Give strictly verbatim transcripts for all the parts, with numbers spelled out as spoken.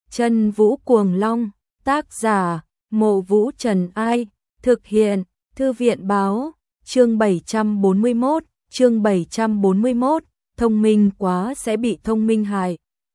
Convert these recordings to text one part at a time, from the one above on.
Chân Vũ Cuồng Long, tác giả, Mộ Vũ Trần Ai, thực hiện, Thư viện Báo, chương bảy trăm bốn mươi mốt, chương bảy trăm bốn mươi mốt, thông minh quá sẽ bị thông minh hại.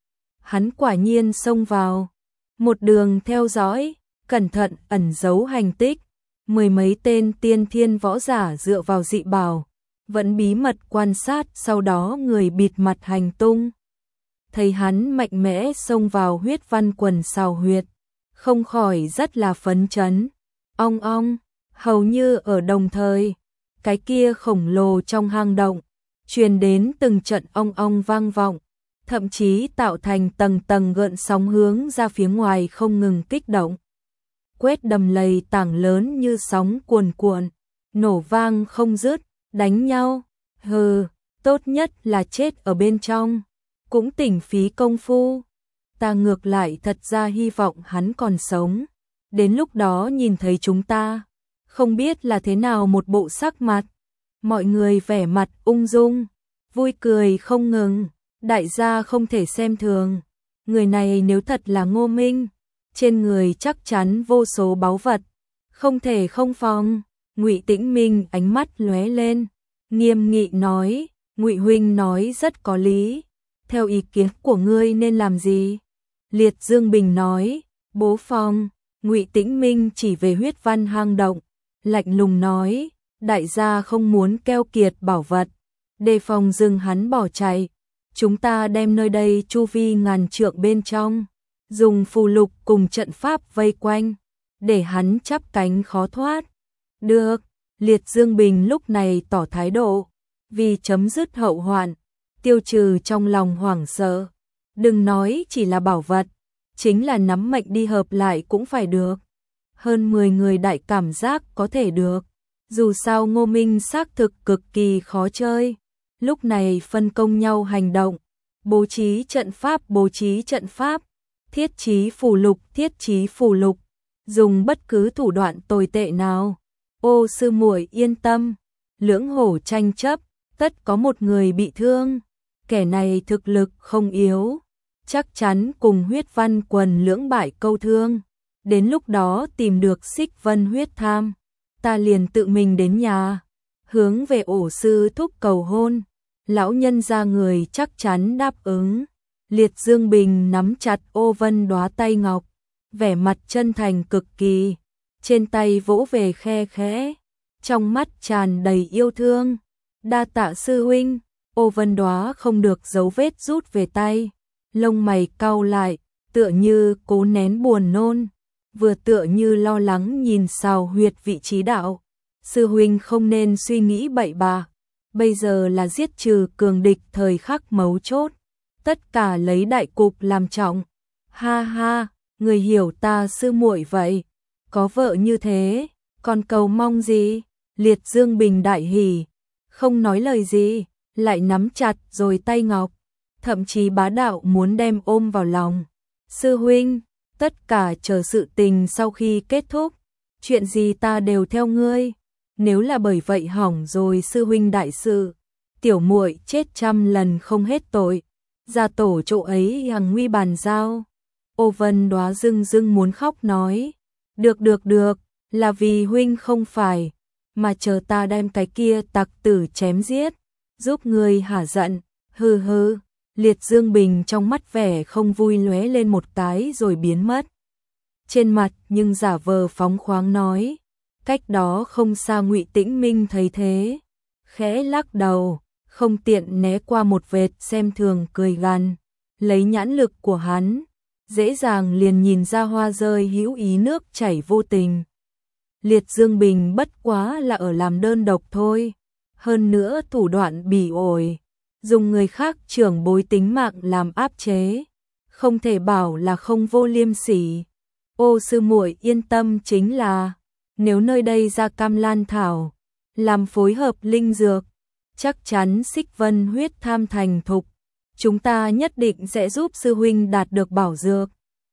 Hắn quả nhiên xông vào, một đường theo dõi, cẩn thận ẩn giấu hành tích, mười mấy tên tiên thiên võ giả dựa vào dị bảo, vẫn bí mật quan sát, sau đó người bịt mặt hành tung. Thấy hắn mạnh mẽ xông vào huyết văn quần xào huyệt, không khỏi rất là phấn chấn. Ong ong, hầu như ở đồng thời, cái kia khổng lồ trong hang động, truyền đến từng trận ong ong vang vọng, thậm chí tạo thành tầng tầng gợn sóng hướng ra phía ngoài không ngừng kích động. Quét đầm lầy tảng lớn như sóng cuồn cuộn, nổ vang không dứt, đánh nhau, hừ, tốt nhất là chết ở bên trong, cũng tỉnh phí công phu. Ta ngược lại thật ra hy vọng hắn còn sống, đến lúc đó nhìn thấy chúng ta, không biết là thế nào một bộ sắc mặt. Mọi người vẻ mặt ung dung, vui cười không ngừng, đại gia không thể xem thường. Người này nếu thật là Ngô Minh, trên người chắc chắn vô số báu vật, không thể không phòng. Ngụy Tĩnh Minh ánh mắt lóe lên, nghiêm nghị nói, Ngụy huynh nói rất có lý, theo ý kiến của ngươi nên làm gì? Liệt Dương Bình nói, bố phòng. Ngụy Tĩnh Minh chỉ về huyết văn hang động, lạnh lùng nói, đại gia không muốn keo kiệt bảo vật, đề phòng dừng hắn bỏ chạy. Chúng ta đem nơi đây chu vi ngàn trượng bên trong, dùng phù lục cùng trận pháp vây quanh, để hắn chắp cánh khó thoát. Được, Liệt Dương Bình lúc này tỏ thái độ, vì chấm dứt hậu hoạn, tiêu trừ trong lòng hoảng sợ. Đừng nói chỉ là bảo vật, chính là nắm mệnh đi hợp lại cũng phải được. Hơn mười người đại cảm giác có thể được. Dù sao Ngô Minh xác thực cực kỳ khó chơi. Lúc này phân công nhau hành động, bố trí trận pháp, bố trí trận pháp, thiết trí phù lục, thiết trí phù lục, dùng bất cứ thủ đoạn tồi tệ nào. Ô sư muội yên tâm, lưỡng hổ tranh chấp, tất có một người bị thương, kẻ này thực lực không yếu, chắc chắn cùng huyết văn quần lưỡng bại câu thương. Đến lúc đó tìm được Xích Vân huyết tham, ta liền tự mình đến nhà, hướng về ổ sư thúc cầu hôn. Lão nhân ra người chắc chắn đáp ứng. Liệt Dương Bình nắm chặt ô vân đóa tay ngọc, vẻ mặt chân thành cực kỳ, trên tay vỗ về khe khẽ, trong mắt tràn đầy yêu thương. Đa tạ sư huynh. Ô vân đóa không được dấu vết rút về tay, lông mày cau lại, tựa như cố nén buồn nôn, vừa tựa như lo lắng nhìn xào huyệt vị trí đạo. Sư huynh không nên suy nghĩ bậy bạ, bây giờ là giết trừ cường địch thời khắc mấu chốt, tất cả lấy đại cục làm trọng. Ha ha, người hiểu ta sư muội vậy, có vợ như thế, còn cầu mong gì? Liệt Dương Bình đại hỉ, không nói lời gì, lại nắm chặt rồi tay ngọc, thậm chí bá đạo muốn đem ôm vào lòng. Sư huynh, tất cả chờ sự tình sau khi kết thúc, chuyện gì ta đều theo ngươi. Nếu là bởi vậy hỏng rồi sư huynh đại sự, tiểu muội chết trăm lần không hết tội. Gia tổ chỗ ấy hằng nguy bàn giao. Ô vân đóa dưng dưng muốn khóc nói, được được được, là vì huynh không phải, mà chờ ta đem cái kia tặc tử chém giết, giúp ngươi hả giận. Hừ hừ. Liệt Dương Bình trong mắt vẻ không vui lóe lên một cái rồi biến mất. Trên mặt nhưng giả vờ phóng khoáng nói, cách đó không xa Ngụy Tĩnh Minh thấy thế, khẽ lắc đầu, không tiện né qua một vệt xem thường cười gằn. Lấy nhãn lực của hắn, dễ dàng liền nhìn ra hoa rơi hữu ý nước chảy vô tình. Liệt Dương Bình bất quá là ở làm đơn độc thôi, hơn nữa thủ đoạn bỉ ổi, dùng người khác trưởng bối tính mạng làm áp chế, không thể bảo là không vô liêm sỉ. Ô sư muội yên tâm, chính là nếu nơi đây ra cam lan thảo, làm phối hợp linh dược, chắc chắn Xích Vân huyết tham thành thục, chúng ta nhất định sẽ giúp sư huynh đạt được bảo dược.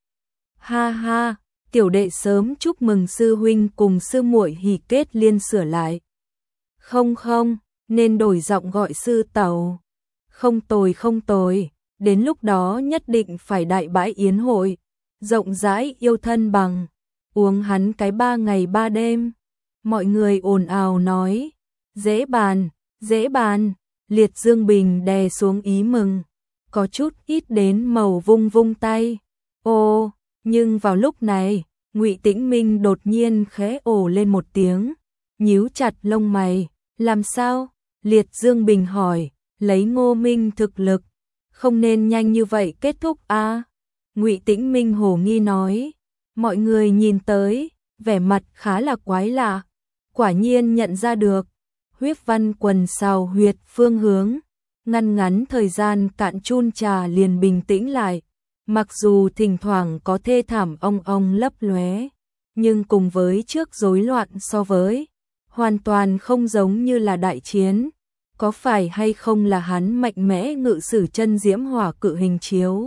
Ha ha, tiểu đệ sớm chúc mừng sư huynh cùng sư muội hỉ kết liên sửa lại. Không không, nên đổi giọng gọi sư tẩu. Không tồi không tồi, đến lúc đó nhất định phải đại bãi yến hội, rộng rãi yêu thân bằng, uống hắn cái ba ngày ba đêm. Mọi người ồn ào nói, dễ bàn, dễ bàn, Liệt Dương Bình đè xuống ý mừng, có chút ít đến màu vung vung tay. Ô, nhưng vào lúc này, Ngụy Tĩnh Minh đột nhiên khẽ ồ lên một tiếng, nhíu chặt lông mày, làm sao? Liệt Dương Bình hỏi, lấy Ngô Minh thực lực, không nên nhanh như vậy kết thúc à? Ngụy Tĩnh Minh hồ nghi nói, mọi người nhìn tới, vẻ mặt khá là quái lạ, quả nhiên nhận ra được, huyết văn quần sào huyệt phương hướng, ngăn ngắn thời gian cạn chun trà liền bình tĩnh lại, mặc dù thỉnh thoảng có thê thảm ong ong lấp lóe, nhưng cùng với trước rối loạn so với, hoàn toàn không giống như là đại chiến. Có phải hay không là hắn mạnh mẽ ngự sử chân diễm hỏa cự hình chiếu?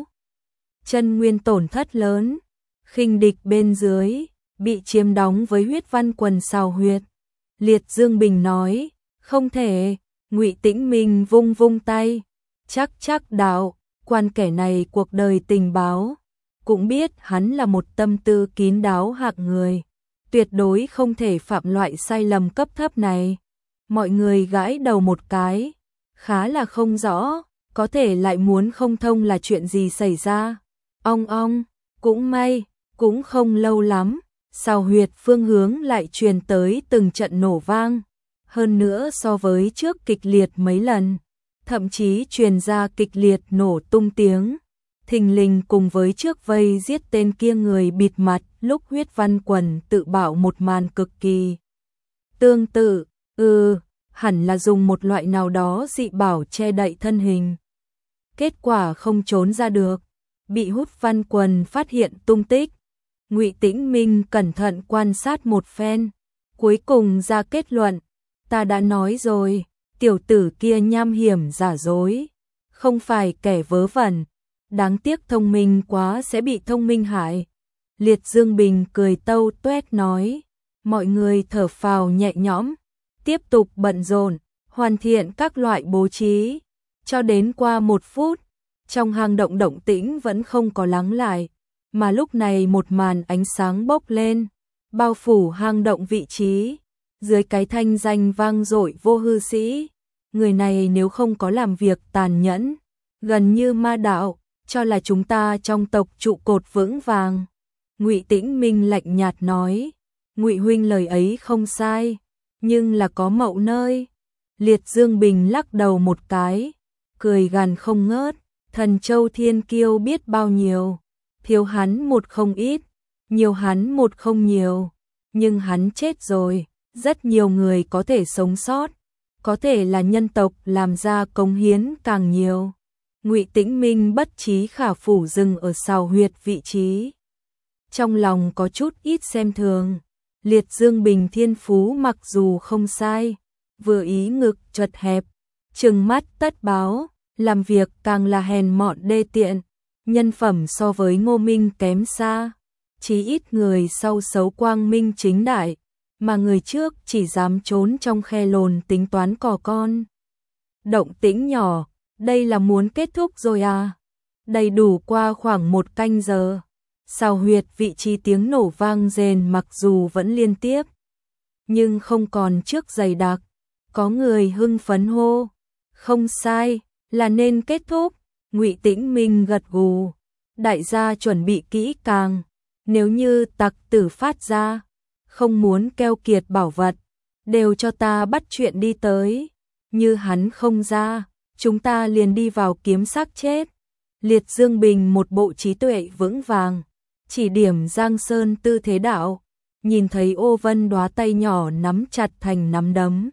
Chân nguyên tổn thất lớn, khinh địch bên dưới, bị chiếm đóng với huyết văn quần sào huyệt. Liệt Dương Bình nói, không thể. Ngụy Tĩnh Minh vung vung tay, chắc chắc đạo, quan kẻ này cuộc đời tình báo, cũng biết hắn là một tâm tư kín đáo hạng người, tuyệt đối không thể phạm loại sai lầm cấp thấp này. Mọi người gãi đầu một cái, khá là không rõ, có thể lại muốn không thông là chuyện gì xảy ra. Ong ong, cũng may, cũng không lâu lắm, sào huyệt phương hướng lại truyền tới từng trận nổ vang, hơn nữa so với trước kịch liệt mấy lần, thậm chí truyền ra kịch liệt nổ tung tiếng, thình lình cùng với trước vây giết tên kia người bịt mặt lúc huyết văn quần tự bảo một màn cực kỳ tương tự. Ừ, hẳn là dùng một loại nào đó dị bảo che đậy thân hình. Kết quả không trốn ra được, bị hút văn quần phát hiện tung tích. Ngụy Tĩnh Minh cẩn thận quan sát một phen, cuối cùng ra kết luận, ta đã nói rồi, tiểu tử kia nham hiểm giả dối, không phải kẻ vớ vẩn, đáng tiếc thông minh quá sẽ bị thông minh hại. Liệt Dương Bình cười tâu tuét nói, mọi người thở phào nhẹ nhõm, tiếp tục bận rộn, hoàn thiện các loại bố trí, cho đến qua một phút, trong hang động động tĩnh vẫn không có lắng lại, mà lúc này một màn ánh sáng bốc lên, bao phủ hang động vị trí, dưới cái thanh danh vang dội Vô Hư Sĩ, người này nếu không có làm việc tàn nhẫn, gần như ma đạo, cho là chúng ta trong tộc trụ cột vững vàng. Ngụy Tĩnh Minh lạnh nhạt nói, Ngụy huynh lời ấy không sai, nhưng là có mậu nơi. Liệt Dương Bình lắc đầu một cái, cười gằn không ngớt, Thần Châu Thiên Kiêu biết bao nhiêu, thiếu hắn một không ít, nhiều hắn một không nhiều, nhưng hắn chết rồi, rất nhiều người có thể sống sót, có thể là nhân tộc làm ra cống hiến càng nhiều. Ngụy Tĩnh Minh bất trí khả phủ dừng ở sào huyệt vị trí, trong lòng có chút ít xem thường. Liệt Dương Bình thiên phú mặc dù không sai, vừa ý ngực chật hẹp, trừng mắt tất báo, làm việc càng là hèn mọn đê tiện, nhân phẩm so với Ngô Minh kém xa, chí ít người sau xấu quang minh chính đại, mà người trước chỉ dám trốn trong khe lồn tính toán cò con. Động tĩnh nhỏ, đây là muốn kết thúc rồi à? Đầy đủ qua khoảng một canh giờ. Sào huyệt vị trí tiếng nổ vang rền mặc dù vẫn liên tiếp, nhưng không còn trước dày đặc. Có người hưng phấn hô, không sai, là nên kết thúc. Ngụy Tĩnh Minh gật gù, đại gia chuẩn bị kỹ càng, nếu như tặc tử phát ra, không muốn keo kiệt bảo vật, đều cho ta bắt chuyện đi tới, như hắn không ra, chúng ta liền đi vào kiếm xác chết. Liệt Dương Bình một bộ trí tuệ vững vàng, chỉ điểm Giang Sơn tư thế đạo, nhìn thấy Ô Vân Đóa tay nhỏ nắm chặt thành nắm đấm,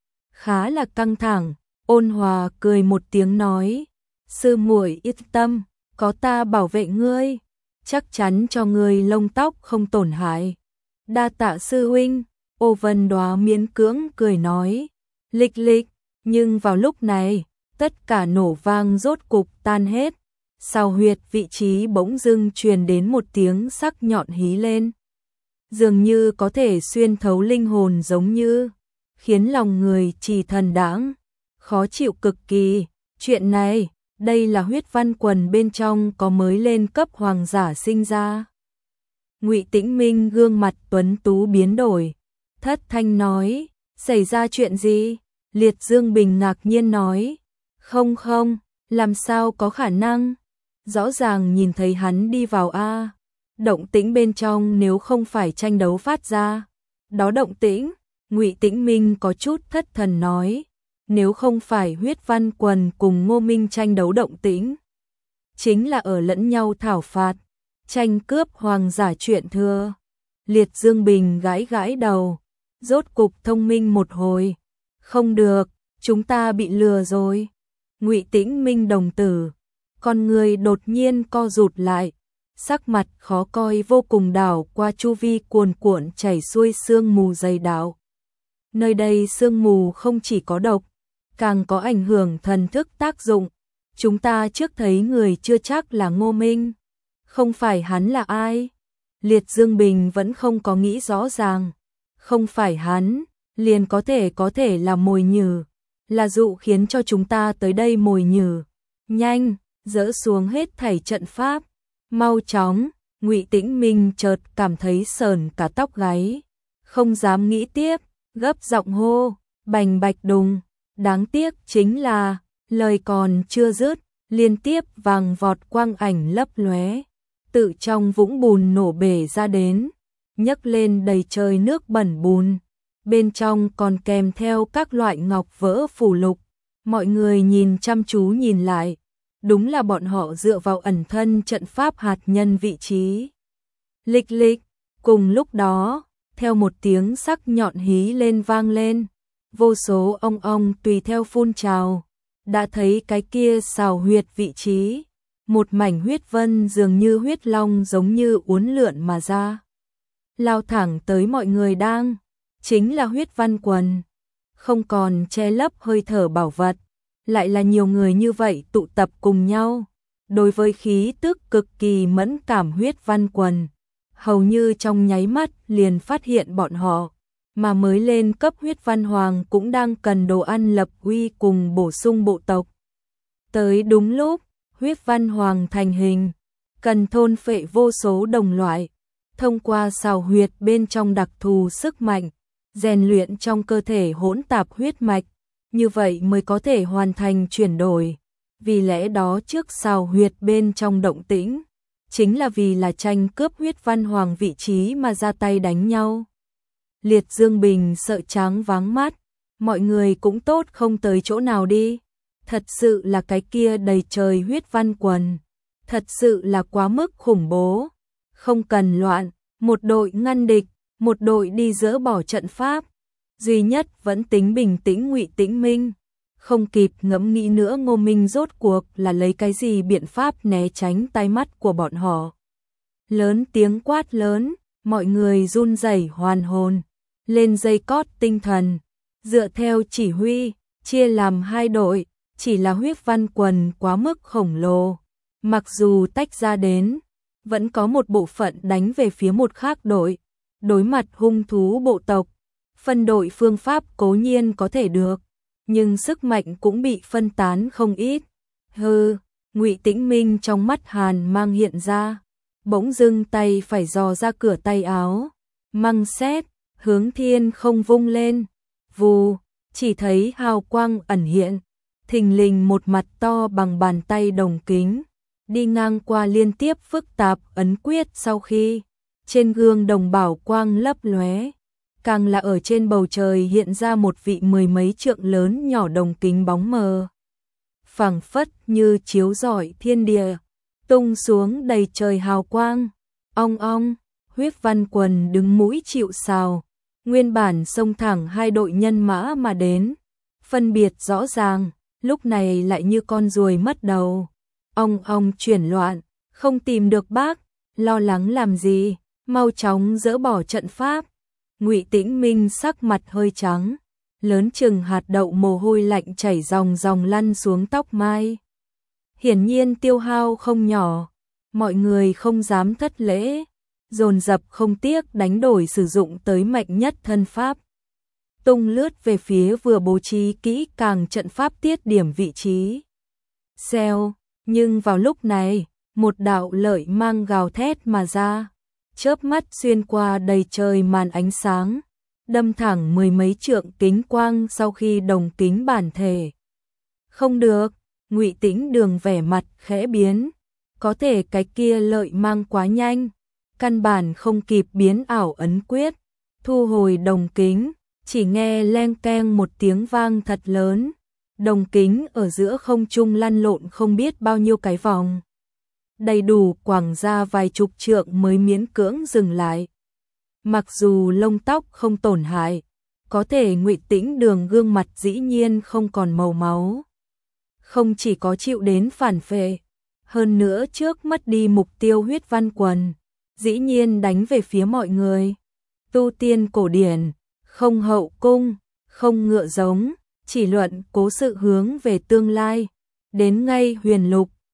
khá là căng thẳng, ôn hòa cười một tiếng nói, sư muội yên tâm, có ta bảo vệ ngươi, chắc chắn cho ngươi lông tóc không tổn hại. Đa tạ sư huynh. Ô Vân Đóa miễn cưỡng cười nói, lịch lịch, nhưng vào lúc này, tất cả nổ vang rốt cục tan hết. Sào huyệt vị trí bỗng dưng truyền đến một tiếng sắc nhọn hí lên, dường như có thể xuyên thấu linh hồn giống như, khiến lòng người trì thần đãng, khó chịu cực kỳ. Chuyện này, đây là huyết văn quần bên trong có mới lên cấp hoàng giả sinh ra. Ngụy Tĩnh Minh gương mặt tuấn tú biến đổi, thất thanh nói, xảy ra chuyện gì? Liệt Dương Bình ngạc nhiên nói, không không, làm sao có khả năng? Rõ ràng nhìn thấy hắn đi vào a. Động tĩnh bên trong nếu không phải tranh đấu phát ra. Đó động tĩnh, Ngụy Tĩnh Minh có chút thất thần nói, nếu không phải huyết văn quần cùng Ngô Minh tranh đấu động tĩnh, chính là ở lẫn nhau thảo phạt, tranh cướp hoàng giả chuyện thưa. Liệt Dương Bình gãi gãi đầu, rốt cục thông minh một hồi, không được, chúng ta bị lừa rồi. Ngụy Tĩnh Minh đồng tử, con người đột nhiên co rụt lại, sắc mặt khó coi vô cùng, đảo qua chu vi cuồn cuộn chảy xuôi sương mù dày đạo. Nơi đây sương mù không chỉ có độc, càng có ảnh hưởng thần thức tác dụng. Chúng ta trước thấy người chưa chắc là Ngô Minh, không phải hắn là ai? Liệt Dương Bình vẫn không có nghĩ rõ ràng, không phải hắn, liền có thể có thể là mồi nhử, là dụ khiến cho chúng ta tới đây mồi nhử. Nhanh, dỡ xuống hết thảy trận pháp, mau chóng. Ngụy Tĩnh Minh chợt cảm thấy sờn cả tóc gáy, không dám nghĩ tiếp, gấp giọng hô, bành bạch đùng. Đáng tiếc chính là, lời còn chưa dứt, liên tiếp vàng vọt quang ảnh lấp lóe, tự trong vũng bùn nổ bể ra đến, nhấc lên đầy trời nước bẩn bùn, bên trong còn kèm theo các loại ngọc vỡ phù lục. Mọi người nhìn chăm chú nhìn lại, đúng là bọn họ dựa vào ẩn thân trận pháp hạt nhân vị trí. Lịch lịch, cùng lúc đó, theo một tiếng sắc nhọn hí lên vang lên, vô số ong ong tùy theo phun trào, đã thấy cái kia xào huyệt vị trí, một mảnh huyết vân dường như huyết long giống như uốn lượn mà ra, lao thẳng tới mọi người đang, chính là huyết văn quần, không còn che lấp hơi thở bảo vật, lại là nhiều người như vậy tụ tập cùng nhau, đối với khí tức cực kỳ mẫn cảm huyết văn quần, hầu như trong nháy mắt liền phát hiện bọn họ, mà mới lên cấp huyết văn hoàng cũng đang cần đồ ăn lập uy cùng bổ sung bộ tộc. Tới đúng lúc, huyết văn hoàng thành hình, cần thôn phệ vô số đồng loại, thông qua xào huyệt bên trong đặc thù sức mạnh, rèn luyện trong cơ thể hỗn tạp huyết mạch, như vậy mới có thể hoàn thành chuyển đổi. Vì lẽ đó trước xào huyệt bên trong động tĩnh, chính là vì là tranh cướp huyết văn hoàng vị trí mà ra tay đánh nhau. Liệt Dương Bình sợ trắng váng mắt, mọi người cũng tốt không tới chỗ nào đi. Thật sự là cái kia đầy trời huyết văn quần, thật sự là quá mức khủng bố. Không cần loạn, một đội ngăn địch, một đội đi dỡ bỏ trận pháp. Duy nhất vẫn tính bình tĩnh Ngụy Tĩnh Minh, không kịp ngẫm nghĩ nữa Ngô Minh rốt cuộc là lấy cái gì biện pháp né tránh tai mắt của bọn họ. Lớn tiếng quát lớn, mọi người run rẩy hoàn hồn, lên dây cót tinh thần, dựa theo chỉ huy, chia làm hai đội, chỉ là huyết văn quần quá mức khổng lồ, mặc dù tách ra đến, vẫn có một bộ phận đánh về phía một khác đội, đối mặt hung thú bộ tộc, phân đội phương pháp cố nhiên có thể được, nhưng sức mạnh cũng bị phân tán không ít. Hừ, Ngụy Tĩnh Minh trong mắt hàn mang hiện ra, bỗng dưng tay phải dò ra cửa tay áo, măng sét hướng thiên không vung lên, vù, chỉ thấy hào quang ẩn hiện, thình lình một mặt to bằng bàn tay đồng kính, đi ngang qua liên tiếp phức tạp ấn quyết sau khi, trên gương đồng bảo quang lấp lóe, càng là ở trên bầu trời hiện ra một vị mười mấy trượng lớn nhỏ đồng kính bóng mờ, phảng phất như chiếu rọi thiên địa, tung xuống đầy trời hào quang, ong ong, huyết văn quần đứng mũi chịu sào. Nguyên bản xông thẳng hai đội nhân mã mà đến, phân biệt rõ ràng, lúc này lại như con ruồi mất đầu. Ong ong chuyển loạn, không tìm được bác, lo lắng làm gì, mau chóng dỡ bỏ trận pháp. Ngụy Tĩnh Minh sắc mặt hơi trắng, lớn chừng hạt đậu mồ hôi lạnh chảy ròng ròng lăn xuống tóc mai. Hiển nhiên tiêu hao không nhỏ, mọi người không dám thất lễ, dồn dập không tiếc đánh đổi sử dụng tới mạnh nhất thân pháp. Tung lướt về phía vừa bố trí kỹ càng trận pháp tiết điểm vị trí. Xèo, nhưng vào lúc này, một đạo lợi mang gào thét mà ra, chớp mắt xuyên qua đầy trời màn ánh sáng, đâm thẳng mười mấy trượng kính quang sau khi đồng kính bản thể. Không được, Ngụy Tĩnh Đường vẻ mặt khẽ biến, có thể cái kia lợi mang quá nhanh, căn bản không kịp biến ảo ấn quyết, thu hồi đồng kính, chỉ nghe leng keng một tiếng vang thật lớn, đồng kính ở giữa không trung lăn lộn không biết bao nhiêu cái vòng, đầy đủ quẳng ra vài chục trượng mới miễn cưỡng dừng lại. Mặc dù lông tóc không tổn hại, có thể Ngụy Tĩnh Đường gương mặt dĩ nhiên không còn màu máu. Không chỉ có chịu đến phản phệ, hơn nữa trước mất đi mục tiêu huyết văn quần, dĩ nhiên đánh về phía mọi người. Tu tiên cổ điển, không hậu cung, không ngựa giống, chỉ luận cố sự hướng về tương lai, đến ngay huyền lục,